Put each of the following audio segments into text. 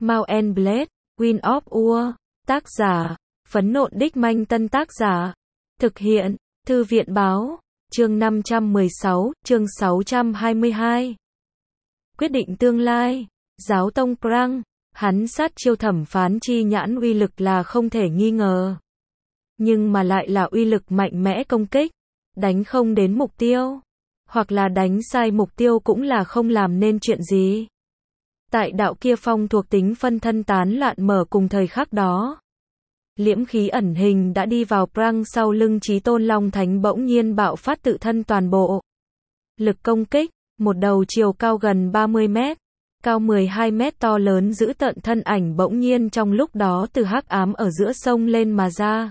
Mount and Blade, Wind of War, tác giả, Phấn Nộn Đích Manh Tân tác giả, thực hiện, Thư viện Báo, chương 516, chương 622. Quyết định tương lai, Giáo tông Prang, hắn sát chiêu thẩm phán chi nhãn uy lực là không thể nghi ngờ. Nhưng mà lại là uy lực mạnh mẽ công kích, đánh không đến mục tiêu, hoặc là đánh sai mục tiêu cũng là không làm nên chuyện gì. Tại đạo kia phong thuộc tính phân thân tán loạn mở cùng thời khắc đó. Liễm khí ẩn hình đã đi vào Prang sau lưng Chí Tôn Long Thánh bỗng nhiên bạo phát tự thân toàn bộ. Lực công kích, một đầu chiều cao gần 30 mét, cao 12 mét to lớn giữ tợn thân ảnh bỗng nhiên trong lúc đó từ hắc ám ở giữa sông lên mà ra.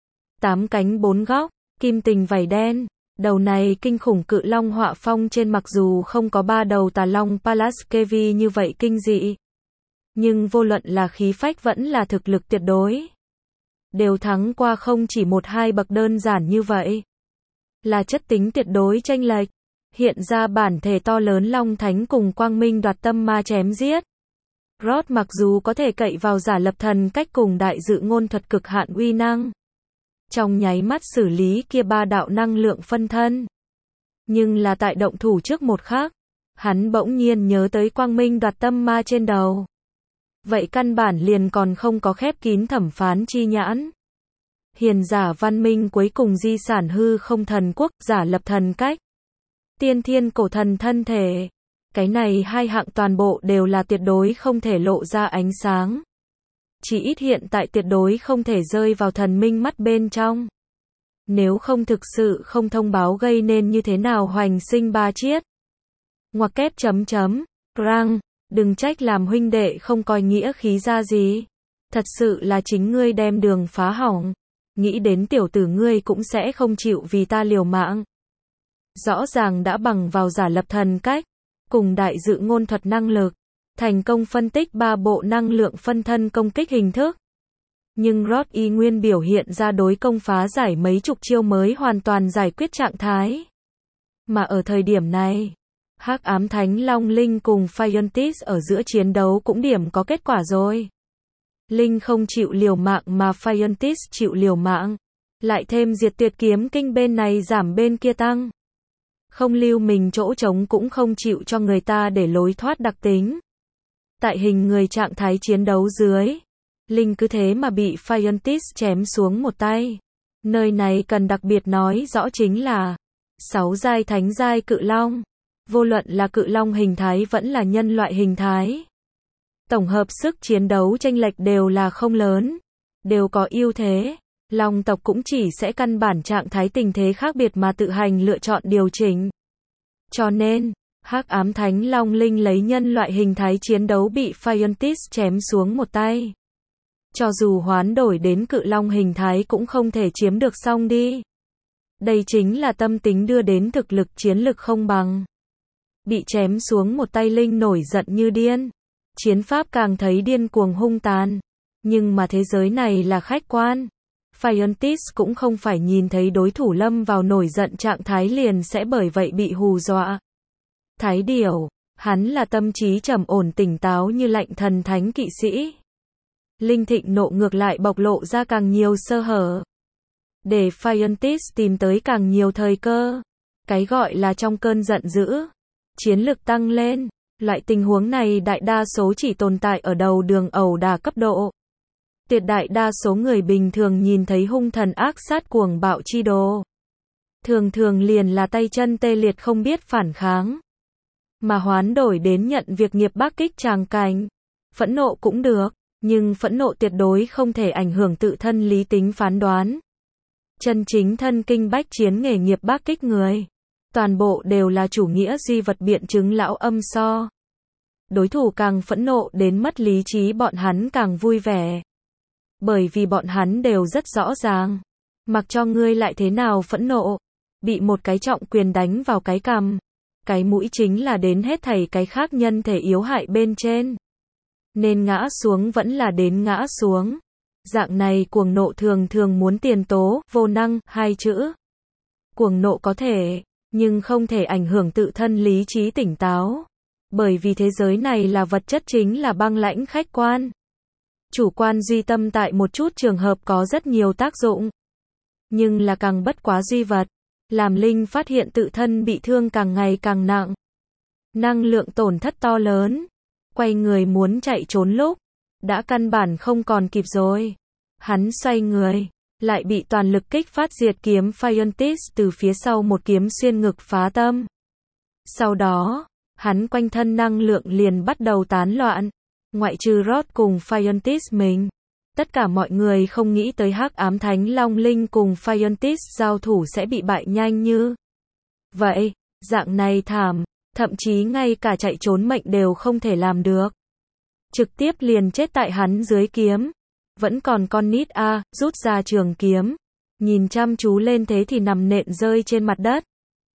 8 cánh 4 góc, kim tình vảy đen. Đầu này kinh khủng cự long họa phong trên mặc dù không có 3 đầu tà long Palaskevi như vậy kinh dị. Nhưng vô luận là khí phách vẫn là thực lực tuyệt đối. Đều thắng qua không chỉ 1-2 bậc đơn giản như vậy. Là chất tính tuyệt đối chênh lệch. Hiện ra bản thể to lớn Long Thánh cùng Quang Minh đoạt tâm ma chém giết. Rod mặc dù có thể cậy vào giả lập thần cách cùng đại dự ngôn thuật cực hạn uy năng. Trong nháy mắt xử lý kia 3 đạo năng lượng phân thân. Nhưng là tại động thủ trước một khắc, hắn bỗng nhiên nhớ tới Quang Minh đoạt tâm ma trên đầu. Vậy căn bản liền còn không có khép kín thẩm phán chi nhãn. Hiền giả văn minh cuối cùng di sản hư không thần quốc, giả lập thần cách. Tiên thiên cổ thần thân thể. Cái này hai hạng toàn bộ đều là tuyệt đối không thể lộ ra ánh sáng. Chỉ ít hiện tại tuyệt đối không thể rơi vào thần minh mắt bên trong. Nếu không thực sự không thông báo gây nên như thế nào hoành sinh ba chiết. Ngoặc kép chấm chấm. Prang, đừng trách làm huynh đệ không coi nghĩa khí ra gì. Thật sự là chính ngươi đem đường phá hỏng. Nghĩ đến tiểu tử ngươi cũng sẽ không chịu vì ta liều mạng. Rõ ràng đã bằng vào giả lập thần cách, cùng đại dự ngôn thuật năng lực, thành công phân tích 3 bộ năng lượng phân thân công kích hình thức. Nhưng Rod y nguyên biểu hiện ra đối công phá giải mấy chục chiêu mới hoàn toàn giải quyết trạng thái. Mà ở thời điểm này, Hắc Ám Thánh Long Linh cùng Phiontis ở giữa chiến đấu cũng điểm có kết quả rồi. Linh không chịu liều mạng mà Phiontis chịu liều mạng, lại thêm diệt tuyệt kiếm kinh bên này giảm bên kia tăng. Không lưu mình chỗ trống cũng không chịu cho người ta để lối thoát đặc tính. Tại hình người trạng thái chiến đấu dưới, Linh cứ thế mà bị Phiontis chém xuống một tay. Nơi này cần đặc biệt nói rõ chính là 6 giai thánh giai cự long. Vô luận là cự long hình thái vẫn là nhân loại hình thái. Tổng hợp sức chiến đấu chênh lệch đều là không lớn. Đều có ưu thế. Long tộc cũng chỉ sẽ căn bản trạng thái tình thế khác biệt mà tự hành lựa chọn điều chỉnh. Cho nên, Hắc Ám Thánh Long Linh lấy nhân loại hình thái chiến đấu bị Phiontis chém xuống một tay. Cho dù hoán đổi đến cự long hình thái cũng không thể chiếm được xong đi. Đây chính là tâm tính đưa đến thực lực chiến lực không bằng. Bị chém xuống một tay Linh nổi giận như điên. Chiến pháp càng thấy điên cuồng hung tàn. Nhưng mà thế giới này là khách quan. Phiontis cũng không phải nhìn thấy đối thủ lâm vào nổi giận trạng thái liền sẽ bởi vậy bị hù dọa. Thái điểu, hắn là tâm trí trầm ổn tỉnh táo như lạnh thần thánh kỵ sĩ. Linh thịnh nộ ngược lại bộc lộ ra càng nhiều sơ hở. Để Phiontis tìm tới càng nhiều thời cơ. Cái gọi là trong cơn giận dữ. Chiến lực tăng lên. Loại tình huống này đại đa số chỉ tồn tại ở đầu đường ẩu đả cấp độ. Tuyệt đại đa số người bình thường nhìn thấy hung thần ác sát cuồng bạo chi đồ. Thường thường liền là tay chân tê liệt không biết phản kháng. Mà hoán đổi đến nhận việc nghiệp bác kích tràng cảnh. Phẫn nộ cũng được, nhưng phẫn nộ tuyệt đối không thể ảnh hưởng tự thân lý tính phán đoán. Chân chính thân kinh bách chiến nghề nghiệp bác kích người. Toàn bộ đều là chủ nghĩa duy vật biện chứng lão âm so. Đối thủ càng phẫn nộ đến mất lý trí bọn hắn càng vui vẻ. Bởi vì bọn hắn đều rất rõ ràng. Mặc cho ngươi lại thế nào phẫn nộ. Bị một cái trọng quyền đánh vào cái cằm. Cái mũi chính là đến hết thảy cái khác nhân thể yếu hại bên trên. Nên ngã xuống vẫn là đến ngã xuống. Dạng này cuồng nộ thường thường muốn tiền tố, vô năng, 2 chữ. Cuồng nộ có thể, nhưng không thể ảnh hưởng tự thân lý trí tỉnh táo. Bởi vì thế giới này là vật chất chính là băng lãnh khách quan. Chủ quan duy tâm tại một chút trường hợp có rất nhiều tác dụng. Nhưng là càng bất quá duy vật. Làm Linh phát hiện tự thân bị thương càng ngày càng nặng. Năng lượng tổn thất to lớn. Quay người muốn chạy trốn lúc. Đã căn bản không còn kịp rồi. Hắn xoay người. Lại bị toàn lực kích phát diệt kiếm Phiontis từ phía sau một kiếm xuyên ngực phá tâm. Sau đó, hắn quanh thân năng lượng liền bắt đầu tán loạn. Ngoại trừ Rod cùng Phiontis mình. Tất cả mọi người không nghĩ tới Hắc Ám Thánh Long Linh cùng Phiontis giao thủ sẽ bị bại nhanh như vậy. Dạng này thảm, thậm chí ngay cả chạy trốn mệnh đều không thể làm được. Trực tiếp liền chết tại hắn dưới kiếm. Vẫn còn con nít A, rút ra trường kiếm. Nhìn chăm chú lên thế thì nằm nện rơi trên mặt đất.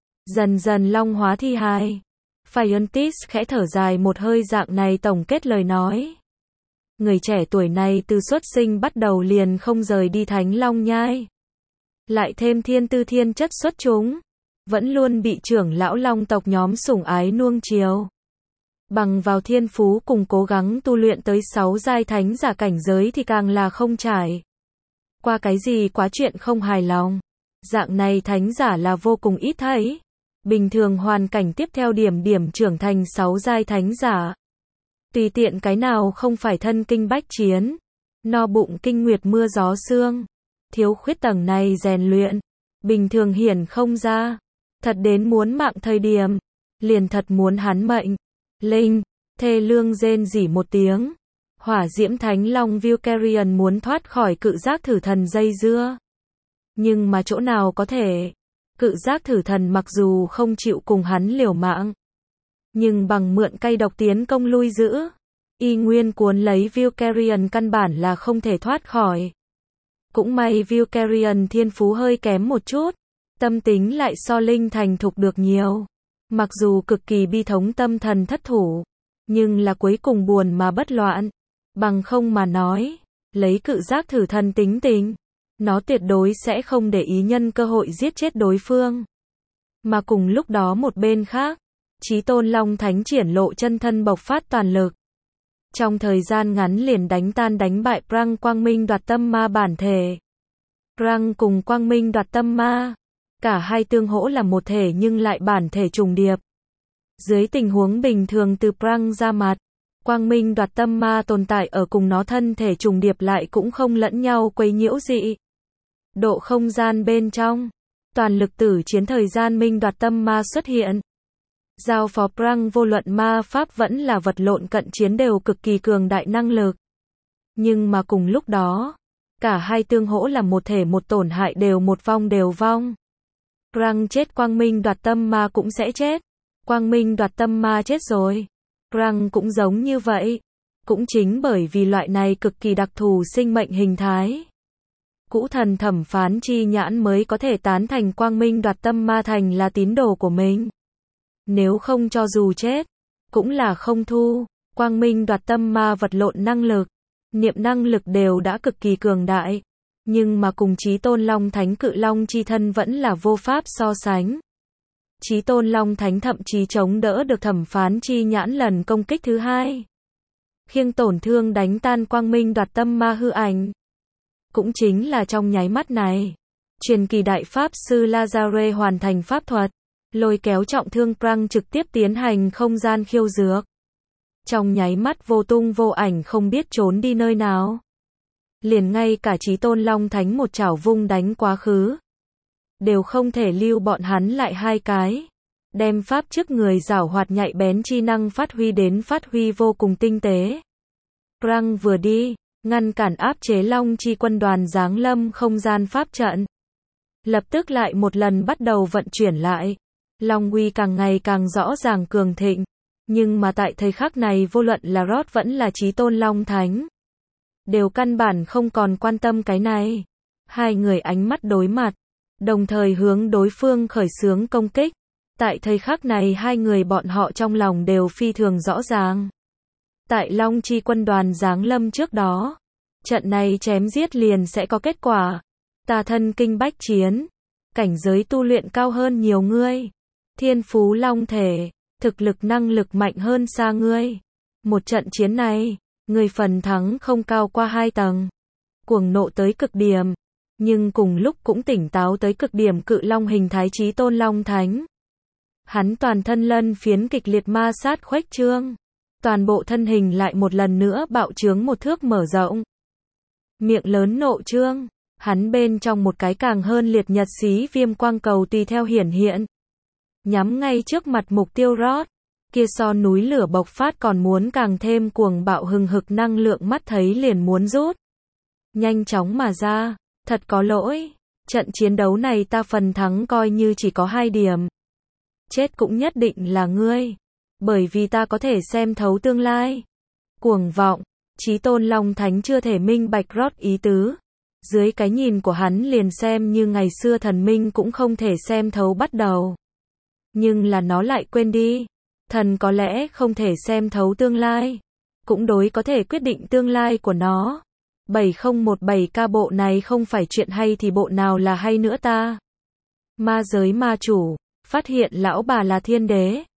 Dần dần long hóa thi hài. Phiontis khẽ thở dài một hơi dạng này tổng kết lời nói. Người trẻ tuổi này từ xuất sinh bắt đầu liền không rời đi Thánh Long Nhai. Lại thêm thiên tư thiên chất xuất chúng. Vẫn luôn bị trưởng lão long tộc nhóm sủng ái nuông chiều. Bằng vào thiên phú cùng cố gắng tu luyện tới 6 giai thánh giả cảnh giới thì càng là không trải qua cái gì quá chuyện không hài lòng. Dạng này thánh giả là vô cùng ít thấy. Bình thường hoàn cảnh tiếp theo điểm trưởng thành 6 giai thánh giả. Tùy tiện cái nào không phải thân kinh bách chiến. No bụng kinh nguyệt mưa gió sương. Thiếu khuyết tầng này rèn luyện. Bình thường hiển không ra. Thật đến muốn mạng thời điểm. Liền thật muốn hắn mệnh. Linh, thê lương rên rỉ một tiếng. Hỏa diễm thánh long Vulcarion muốn thoát khỏi cự giác thử thần dây dưa. Nhưng mà chỗ nào có thể. Cự giác thử thần mặc dù không chịu cùng hắn liều mạng. Nhưng bằng mượn cây độc tiến công lui giữ. Y nguyên cuốn lấy Vulcarion căn bản là không thể thoát khỏi. Cũng may Vulcarion thiên phú hơi kém một chút. Tâm tính lại so Linh thành thục được nhiều. Mặc dù cực kỳ bi thống tâm thần thất thủ. Nhưng là cuối cùng buồn mà bất loạn. Bằng không mà nói. Lấy cự giác thử thần tính tình. Nó tuyệt đối sẽ không để ý nhân cơ hội giết chết đối phương. Mà cùng lúc đó một bên khác. Chí Tôn Long Thánh triển lộ chân thân bộc phát toàn lực. Trong thời gian ngắn liền đánh tan đánh bại Prang Quang Minh đoạt tâm ma bản thể. Prang cùng Quang Minh đoạt tâm ma. Cả hai tương hỗ là một thể nhưng lại bản thể trùng điệp. Dưới tình huống bình thường từ Prang ra mặt. Quang Minh đoạt tâm ma tồn tại ở cùng nó thân thể trùng điệp lại cũng không lẫn nhau quấy nhiễu dị. Độ không gian bên trong. Toàn lực tử chiến thời gian Minh đoạt tâm ma xuất hiện. Giao phó Prang vô luận ma pháp vẫn là vật lộn cận chiến đều cực kỳ cường đại năng lực. Nhưng mà cùng lúc đó. Cả hai tương hỗ là một thể một tổn hại đều một vong đều vong. Prang chết Quang Minh đoạt tâm ma cũng sẽ chết. Quang Minh đoạt tâm ma chết rồi. Prang cũng giống như vậy. Cũng chính bởi vì loại này cực kỳ đặc thù sinh mệnh hình thái. Cũ thần thẩm phán chi nhãn mới có thể tán thành Quang Minh đoạt tâm ma thành là tín đồ của mình. Nếu không cho dù chết, cũng là không thu. Quang Minh đoạt tâm ma vật lộn năng lực, niệm năng lực đều đã cực kỳ cường đại. Nhưng mà cùng Chí Tôn Long Thánh Cự Long chi thân vẫn là vô pháp so sánh. Chí Tôn Long Thánh thậm chí chống đỡ được thẩm phán chi nhãn lần công kích thứ hai. Khiêng tổn thương đánh tan Quang Minh đoạt tâm ma hư ảnh. Cũng chính là trong nháy mắt này. Truyền kỳ đại pháp sư Lazare hoàn thành pháp thuật. Lôi kéo trọng thương Prang trực tiếp tiến hành không gian khiêu dược. Trong nháy mắt vô tung vô ảnh không biết trốn đi nơi nào. Liền ngay cả Chí Tôn Long Thánh một chảo vung đánh quá khứ. Đều không thể lưu bọn hắn lại hai cái. Đem pháp trước người giảo hoạt nhạy bén chi năng phát huy vô cùng tinh tế. Prang vừa đi, ngăn cản áp chế Long chi quân đoàn giáng lâm không gian pháp trận. Lập tức lại một lần bắt đầu vận chuyển lại. Long uy càng ngày càng rõ ràng cường thịnh. Nhưng mà tại thời khắc này vô luận là Rod vẫn là Chí Tôn Long Thánh. Đều căn bản không còn quan tâm cái này. Hai người ánh mắt đối mặt. Đồng thời hướng đối phương khởi xướng công kích. Tại thời khắc này hai người bọn họ trong lòng đều phi thường rõ ràng. Tại Long chi quân đoàn giáng lâm trước đó. Trận này chém giết liền sẽ có kết quả. Ta thân kinh bách chiến. Cảnh giới tu luyện cao hơn nhiều ngươi. Thiên phú long thể. thực lực năng lực mạnh hơn xa ngươi. Một trận chiến này, ngươi phần thắng không cao qua 2 tầng. Cuồng nộ tới cực điểm, nhưng cùng lúc cũng tỉnh táo tới cực điểm Cự Long hình thái Chí Tôn Long Thánh. Hắn toàn thân lân phiến kịch liệt ma sát khuếch trương. Toàn bộ thân hình lại một lần nữa bạo trướng 1 thước mở rộng. Miệng lớn nộ trương, hắn bên trong một cái càng hơn liệt nhật xí viêm quang cầu tùy theo hiển hiện. Nhắm ngay trước mặt mục tiêu Rod. Kia so núi lửa bộc phát còn muốn càng thêm cuồng bạo hừng hực năng lượng mắt thấy liền muốn rút. Nhanh chóng mà ra, thật có lỗi. Trận chiến đấu này ta phần thắng coi như chỉ có 2 điểm. Chết cũng nhất định là ngươi. Bởi vì ta có thể xem thấu tương lai. Cuồng vọng, Chí Tôn Long Thánh chưa thể minh bạch Rod ý tứ. Dưới cái nhìn của hắn liền xem như ngày xưa thần minh cũng không thể xem thấu bắt đầu. Nhưng là nó lại quên đi. Thần có lẽ không thể xem thấu tương lai. Cũng đối có thể quyết định tương lai của nó. 7017K bộ này không phải chuyện hay thì bộ nào là hay nữa ta. Ma giới ma chủ, phát hiện lão bà là thiên đế.